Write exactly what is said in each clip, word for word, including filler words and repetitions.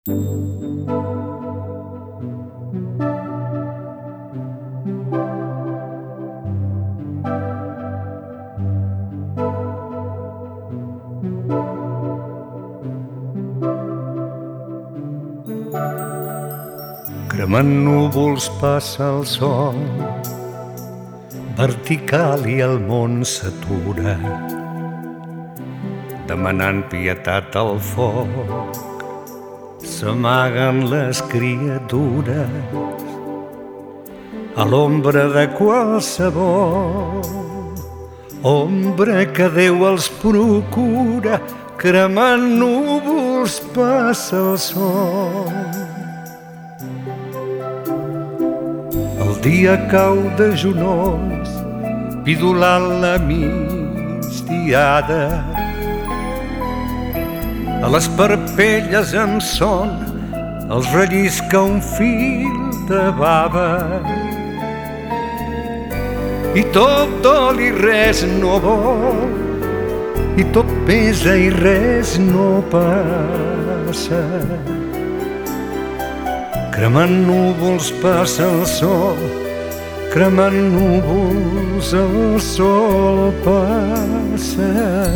Cremant núvols passa el sol vertical i el món s'atura, demanant pietat al foc. S'amaguen les criatures a l'ombra de qualsevol ombra que Déu els procura. Cremant núvols passa el sol. El dia cau de genolls, pidolant la migdiada. A les parpelles em son els rellisca un fil de bava. I tot dol i res no vol, i tot pesa i res no passa. Cremant núvols passa el sol, cremant núvols el sol passa.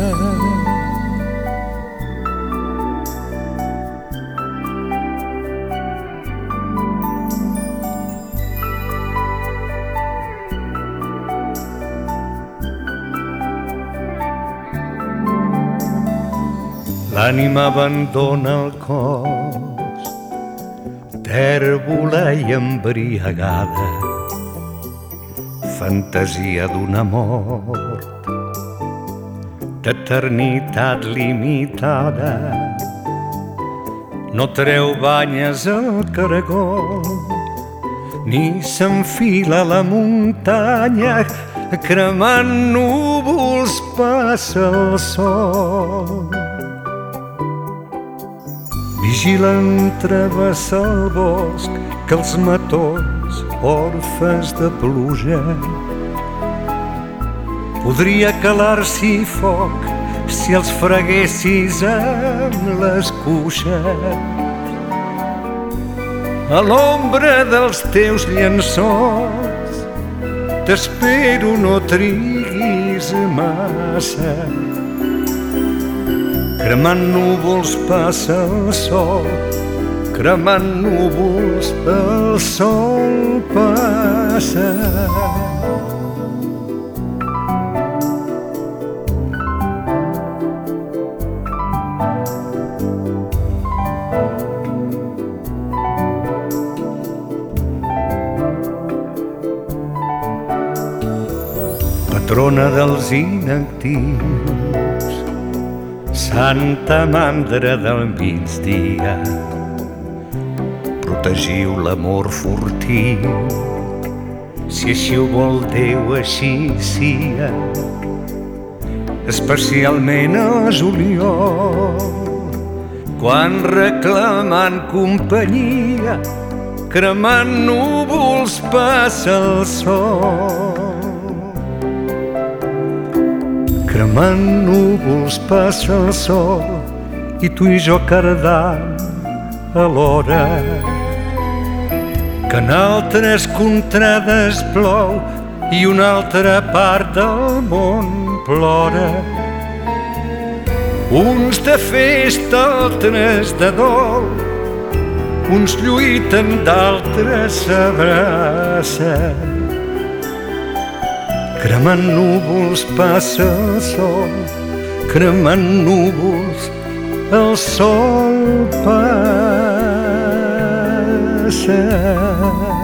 L'ànima abandona el cos, tèrbola i embriagada, fantasia d'una mort d'eternitat limitada. No treu banyes al caragol, ni s'enfila a la muntanya. Cremant núvols passa el sol. Vigilen travessar el bosc que els matolls, orfes de pluja. Podria calar-s'hi foc si els freguessis amb les cuixes. A l'ombra dels teus llençols t'espero, no triguis massa. Cremant núvols passa el sol, cremant núvols el sol passa. Patrona dels inactius, santa mandra del migdia, protegiu l'amor furtiu, si així ho vol Déu, així sia. Especialment a juliol, quan reclamant companyia, cremant núvols passa el sol. Cremant núvols passa el sol, i tu i jo cardant alhora. Que en altres contrades plou i una altra part del món plora. Uns de festa, altres de dol, uns lluiten, d'altres s'abracen. Cremant núvols passa el sol, cremant núvols el sol passa.